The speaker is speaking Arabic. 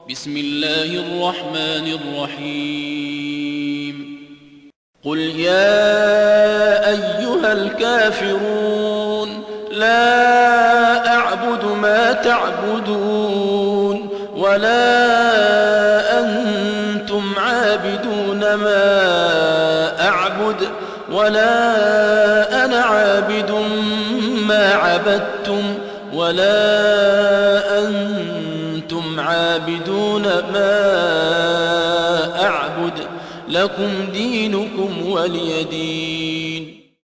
بسم الله الرحمن الرحيم قل يا أيها الكافرون لا أعبد ما تعبدون ولا أنتم عابدون ما أعبد ولا أنا عابد ما عبدتم ولا أنتم عابدون ما أعبد لكم دينكم ولي دين.